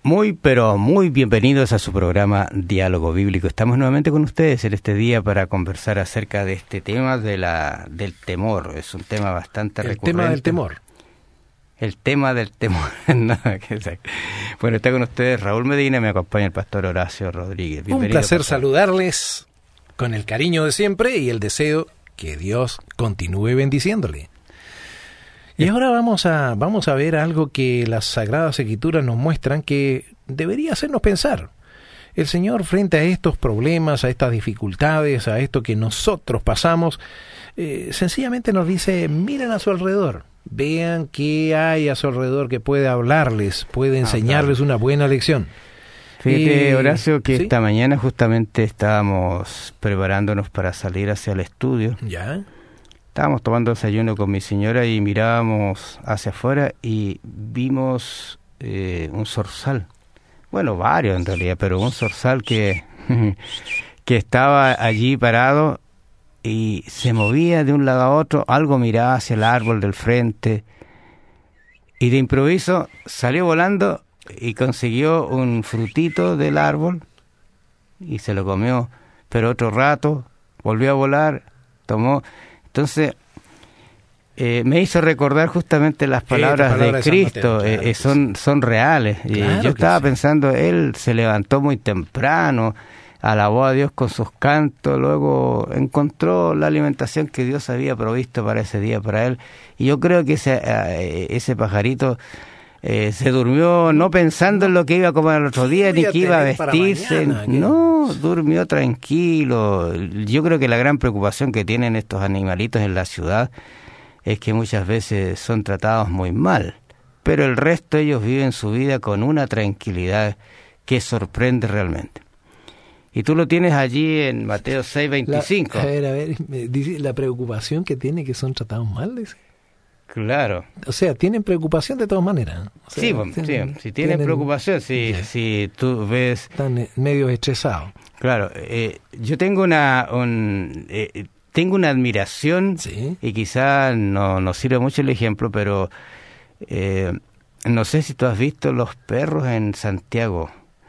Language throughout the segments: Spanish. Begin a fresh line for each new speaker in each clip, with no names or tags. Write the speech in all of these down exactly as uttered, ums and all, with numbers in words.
Muy, pero muy bienvenidos a su programa Diálogo Bíblico. Estamos nuevamente con ustedes en este día para conversar acerca de este tema de la del temor. Es un tema bastante
el
recurrente.
El tema del temor.
El tema del temor. No, bueno, está con ustedes Raúl Medina, me acompaña el pastor Horacio Rodríguez.
Bienvenido, un placer
pastor.
Saludarles con el cariño de siempre y el deseo que Dios continúe bendiciéndole. Y ahora vamos a, vamos a ver algo que las Sagradas Escrituras nos muestran que debería hacernos pensar. El Señor, frente a estos problemas, a estas dificultades, a esto que nosotros pasamos, eh, sencillamente nos dice, miren a su alrededor, vean qué hay a su alrededor que puede hablarles, puede enseñarles una buena lección.
Fíjate,
Eh,
Horacio, que
¿sí?
esta mañana justamente estábamos preparándonos para salir hacia el estudio.
¿Ya?
Estábamos tomando desayuno con mi señora y mirábamos hacia afuera y vimos eh, un zorzal. Bueno, varios en realidad, pero un zorzal que, que estaba allí parado y se movía de un lado a otro. Algo miraba hacia el árbol del frente y de improviso salió volando y consiguió un frutito del árbol y se lo comió. Pero otro rato volvió a volar, tomó... Entonces, eh, me hizo recordar justamente las palabras,
sí, palabras
de
de
Cristo,
Mateo, claro,
eh, son, son reales.
Claro
y yo estaba
sí.
pensando, él se levantó muy temprano, alabó a Dios con sus cantos, luego encontró la alimentación que Dios había provisto para ese día, para él. Y yo creo que ese, eh, ese pajarito... Eh, se durmió no pensando en lo que iba a comer el otro día, ni que iba a vestirse,
mañana,
no, durmió tranquilo. Yo creo que la gran preocupación que tienen estos animalitos en la ciudad es que muchas veces son tratados muy mal, pero el resto ellos viven su vida con una tranquilidad que sorprende realmente. Y tú lo tienes allí en Mateo seis veinticinco.
La, a ver, a ver, dice la preocupación que tiene que son tratados mal, dice.
Claro.
O sea, tienen preocupación de todas maneras. O sea,
sí, bueno,
tienen,
sí, si tienen, tienen preocupación, si, si tú ves...
Están medio estresados.
Claro, eh, yo tengo una un, eh, tengo una admiración,
¿sí?
Y quizá no nos sirve mucho el ejemplo, pero eh, no sé si tú has visto los perros en Santiago.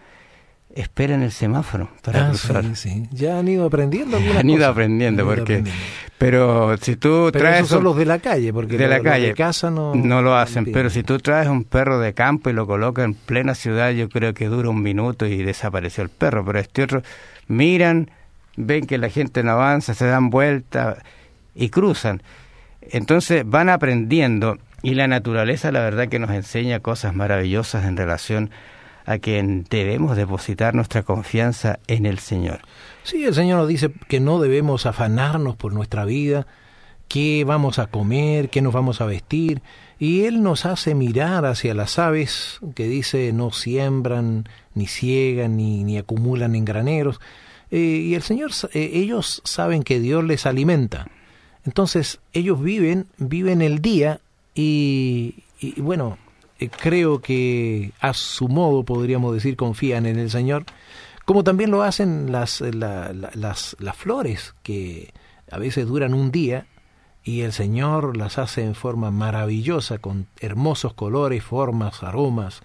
Esperan el semáforo para
ah,
cruzar.
Sí, sí. Ya han ido aprendiendo algunas
Han ido
cosas.
aprendiendo,
han ido
porque...
aprendiendo.
Pero si tú
pero
traes...
esos son los de la calle, porque
de
lo,
la calle,
de casa no...
No lo hacen,
no
pero si tú traes un perro de campo y lo colocas en plena ciudad, yo creo que dura un minuto y desapareció el perro. Pero este otro, miran, ven que la gente no avanza, se dan vuelta y cruzan. Entonces van aprendiendo, y la naturaleza la verdad que nos enseña cosas maravillosas en relación a que debemos depositar nuestra confianza en el Señor.
Sí, el Señor nos dice que no debemos afanarnos por nuestra vida, qué vamos a comer, qué nos vamos a vestir, y Él nos hace mirar hacia las aves, que dice no siembran, ni ciegan, ni, ni acumulan en graneros, eh, y el Señor, eh, ellos saben que Dios les alimenta, entonces ellos viven, viven el día, y, y bueno... creo que a su modo, podríamos decir, confían en el Señor, como también lo hacen las, la, la, las, las flores, que a veces duran un día, y el Señor las hace en forma maravillosa, con hermosos colores, formas, aromas,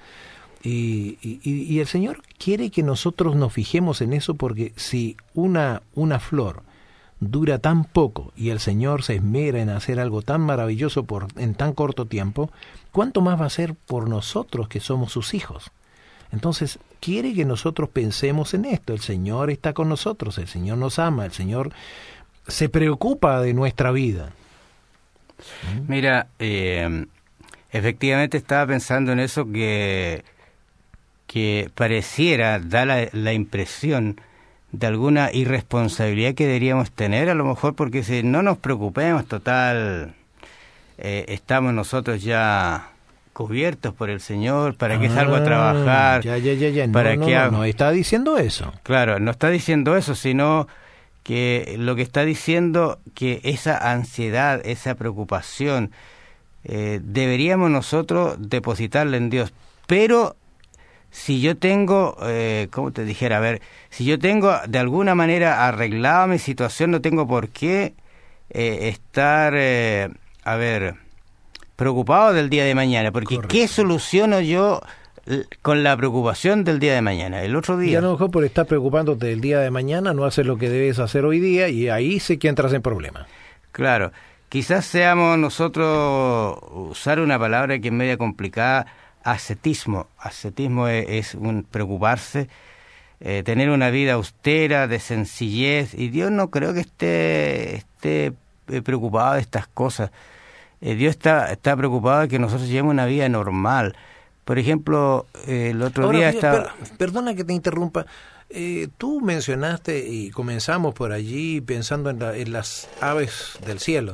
y, y, y el Señor quiere que nosotros nos fijemos en eso, porque si una, una flor dura tan poco y el Señor se esmera en hacer algo tan maravilloso por en tan corto tiempo, ¿cuánto más va a ser por nosotros que somos sus hijos? Entonces, quiere que nosotros pensemos en esto. El Señor está con nosotros, el Señor nos ama, el Señor se preocupa de nuestra vida.
Mira, eh, efectivamente estaba pensando en eso que, que pareciera, da la, la impresión de alguna irresponsabilidad que deberíamos tener, a lo mejor porque si no nos preocupemos, total, eh, estamos nosotros ya cubiertos por el Señor, ¿para qué
ah,
salgo a trabajar?
Ya, ya, ya, ya. No,
¿Para
no,
qué
no,
hago?
no está diciendo eso.
Claro, no está diciendo eso, sino que lo que está diciendo que esa ansiedad, esa preocupación, eh, deberíamos nosotros depositarla en Dios, pero si yo tengo, eh, ¿cómo te dijera? A ver, si yo tengo de alguna manera arreglada mi situación, no tengo por qué eh, estar, eh, a ver, preocupado del día de mañana, porque
Correcto.
¿qué soluciono yo con la preocupación del día de mañana. El otro día...
Y a lo mejor por estar preocupándote del día de mañana, no haces lo que debes hacer hoy día, y ahí sí que entras en problemas.
Claro. Quizás seamos nosotros, usar una palabra que es media complicada, ascetismo. Ascetismo es, es un preocuparse, eh, tener una vida austera, de sencillez, y Dios no creo que esté, esté preocupado de estas cosas. Eh, Dios está, está preocupado de que nosotros llevemos una vida normal. Por ejemplo, eh, el otro
Ahora,
día
fíjate,
estaba...
per, perdona que te interrumpa. Eh, tú mencionaste, y comenzamos por allí pensando en, la, en las aves del cielo.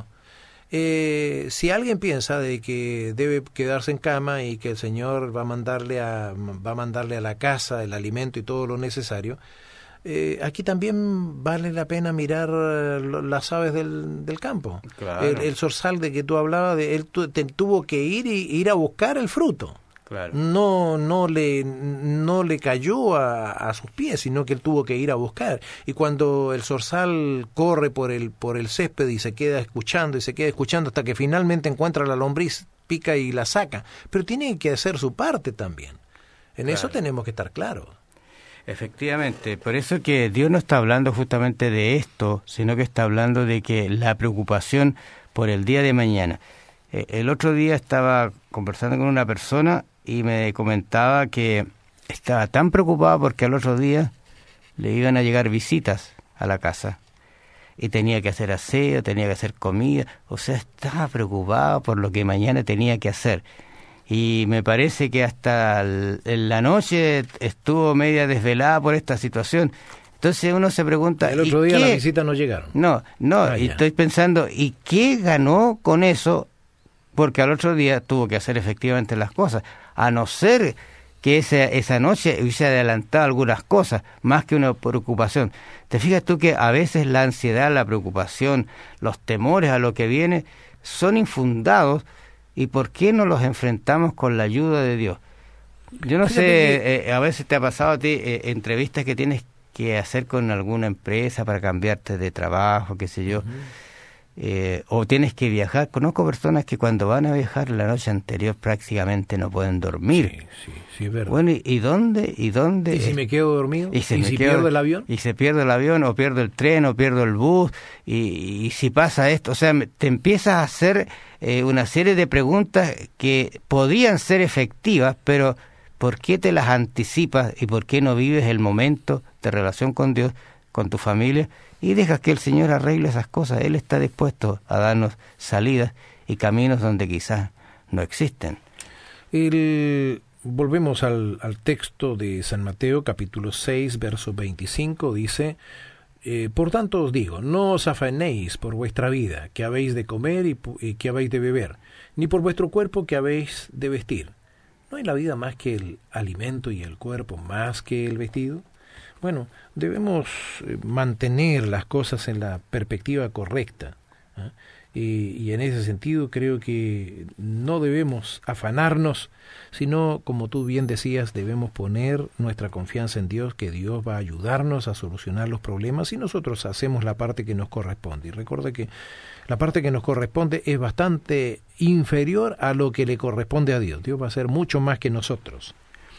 Eh, si alguien piensa de que debe quedarse en cama y que el Señor va a mandarle a va a mandarle a la casa el alimento y todo lo necesario, eh, aquí también vale la pena mirar las aves del, del campo.
Claro.
El, el zorzal de que tú hablabas, de él tu, te, tuvo que ir y ir a buscar el fruto.
Claro.
No, no le, no le cayó a, a sus pies, sino que él tuvo que ir a buscar. Y cuando el zorzal corre por el, por el césped y se queda escuchando y se queda escuchando hasta que finalmente encuentra la lombriz, pica y la saca. Pero tiene que hacer su parte también. En claro. Eso tenemos que estar claros.
Efectivamente, por eso que Dios no está hablando justamente de esto, sino que está hablando de que la preocupación por el día de mañana. Eh, el otro día estaba conversando con una persona y me comentaba que estaba tan preocupado porque al otro día le iban a llegar visitas a la casa y tenía que hacer aseo, tenía que hacer comida, o sea, estaba preocupado por lo que mañana tenía que hacer. Y me parece que hasta el, en la noche estuvo media desvelada por esta situación. Entonces uno se pregunta...
El otro día
¿qué?
Las visitas no llegaron.
No, no, ah, y estoy pensando, ¿y qué ganó con eso? Porque al otro día tuvo que hacer efectivamente las cosas, a no ser que esa, esa noche hubiese adelantado algunas cosas, más que una preocupación. ¿Te fijas tú que a veces la ansiedad, la preocupación, los temores a lo que viene son infundados? ¿Y por qué no los enfrentamos con la ayuda de Dios? Yo no sé, eh, a veces te ha pasado a ti eh, entrevistas que tienes que hacer con alguna empresa para cambiarte de trabajo, qué sé yo, uh-huh. eh, o tienes que viajar. Conozco personas que cuando van a viajar la noche anterior prácticamente no pueden dormir.
Sí, sí, sí, es verdad.
Bueno, ¿y, y dónde? ¿Y dónde?
¿Y si me quedo dormido?
¿Y, se
¿Y
me
si
quedo,
pierdo el avión?
Y se pierde el avión, o pierdo el tren, o pierdo el bus, y, y si pasa esto, o sea, te empiezas a hacer eh, una serie de preguntas que podrían ser efectivas, pero ¿por qué te las anticipas y por qué no vives el momento de relación con Dios, con tu familia, y dejas que el Señor arregle esas cosas? Él está dispuesto a darnos salidas y caminos donde quizás no existen.
El... Volvemos al, al texto de San Mateo, capítulo seis, verso veinticinco, dice, eh, por tanto os digo, no os afanéis por vuestra vida, que habéis de comer y, y que habéis de beber, ni por vuestro cuerpo, que habéis de vestir. ¿No hay la vida más que el alimento y el cuerpo más que el vestido? Bueno, debemos mantener las cosas en la perspectiva correcta, ¿eh? Y, y en ese sentido creo que no debemos afanarnos, sino, como tú bien decías, debemos poner nuestra confianza en Dios, que Dios va a ayudarnos a solucionar los problemas y nosotros hacemos la parte que nos corresponde. Y recuerda que la parte que nos corresponde es bastante inferior a lo que le corresponde a Dios. Dios va a hacer mucho más que nosotros.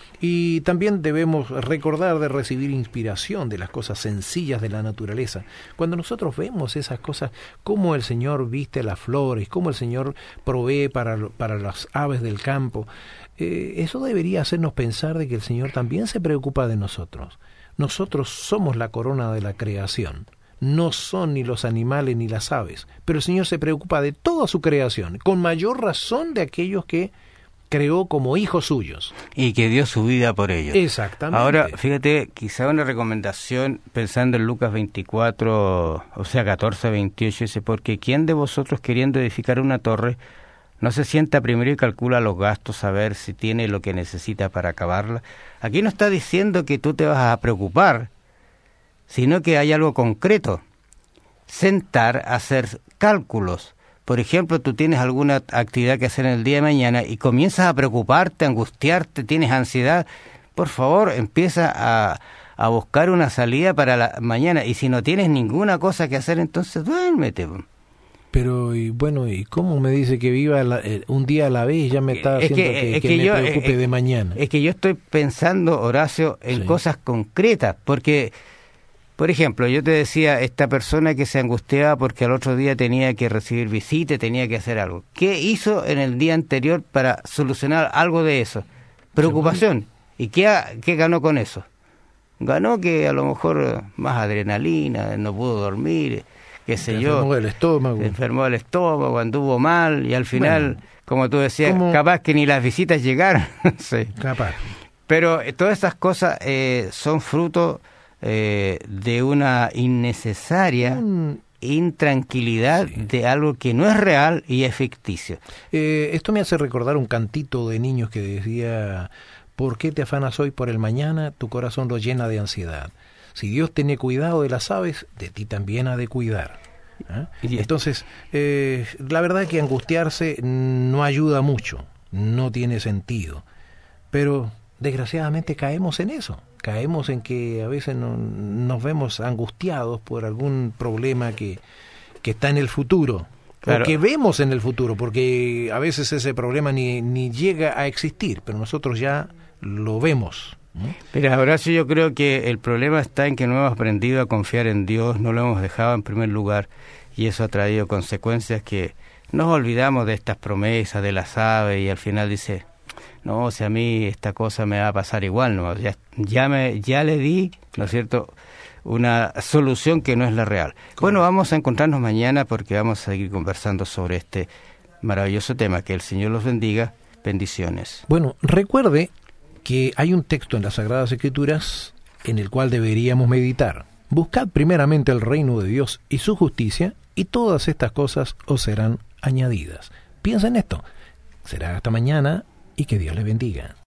Y también debemos recordar de recibir inspiración de las cosas sencillas de la naturaleza. Cuando nosotros vemos esas cosas, cómo el Señor viste las flores, cómo el Señor provee para, para las aves del campo, eh, eso debería hacernos pensar de que el Señor también se preocupa de nosotros. Nosotros somos la corona de la creación. No son ni los animales ni las aves, pero el Señor se preocupa de toda su creación, con mayor razón de aquellos que creó como hijos suyos.
Y que dio su vida por ellos.
Exactamente.
Ahora, fíjate, quizá una recomendación, pensando en Lucas veinticuatro, o sea, catorce, veintiocho, dice, porque ¿quién de vosotros queriendo edificar una torre no se sienta primero y calcula los gastos a ver si tiene lo que necesita para acabarla? Aquí no está diciendo que tú te vas a preocupar, sino que hay algo concreto. Sentar, hacer cálculos. Por ejemplo, tú tienes alguna actividad que hacer en el día de mañana y comienzas a preocuparte, a angustiarte, tienes ansiedad. Por favor, empieza a, a buscar una salida para la mañana. Y si no tienes ninguna cosa que hacer, entonces duérmete.
Pero, y bueno, ¿y cómo me dice que viva la, eh, un día a la vez? Ya me está haciendo
es que,
que,
es
que
que
me
yo,
preocupe
es,
de mañana.
Es que yo estoy pensando, Horacio, en
Sí.
cosas concretas, porque, por ejemplo, yo te decía, esta persona que se angustiaba porque al otro día tenía que recibir visita, tenía que hacer algo. ¿Qué hizo en el día anterior para solucionar algo de eso? Preocupación. ¿Y qué, ha- qué ganó con eso? Ganó que a lo mejor más adrenalina, no pudo dormir, qué sé
Se
yo.
enfermó del estómago.
Se enfermó el estómago, anduvo mal y al final,
Bueno,
como tú decías,
como-
capaz que ni las visitas llegaron. Sí.
Capaz.
Pero eh, todas esas cosas eh, son fruto eh, de una innecesaria
Un-
intranquilidad
Sí.
de algo que no es real y es ficticio.
Eh, esto me hace recordar un cantito de niños que decía: ¿por qué te afanas hoy por el mañana? Tu corazón lo llena de ansiedad. Si Dios tiene cuidado de las aves, de ti también ha de cuidar. ¿Ah?
Y-
Entonces, eh, la verdad es que angustiarse no ayuda mucho, no tiene sentido. Pero desgraciadamente caemos en eso. Caemos en que a veces no- nos vemos angustiados por algún problema que, que está en el futuro.
Claro.
O que vemos en el futuro, porque a veces ese problema ni, ni llega a existir, pero nosotros ya lo vemos, ¿no?
Mira, Horacio, yo creo que el problema está en que no hemos aprendido a confiar en Dios, no lo hemos dejado en primer lugar y eso ha traído consecuencias que nos olvidamos de estas promesas de las aves y al final dice, no, si a mí esta cosa me va a pasar igual, no, ya, ya, me, ya le di, ¿no es cierto?, una solución que no es la real. Bueno, vamos a encontrarnos mañana porque vamos a seguir conversando sobre este maravilloso tema. Que el Señor los bendiga. Bendiciones.
Bueno, recuerde que hay un texto en las Sagradas Escrituras en el cual deberíamos meditar. Buscad primeramente el reino de Dios y su justicia, y todas estas cosas os serán añadidas. Piensa en esto. Será hasta mañana y que Dios le bendiga.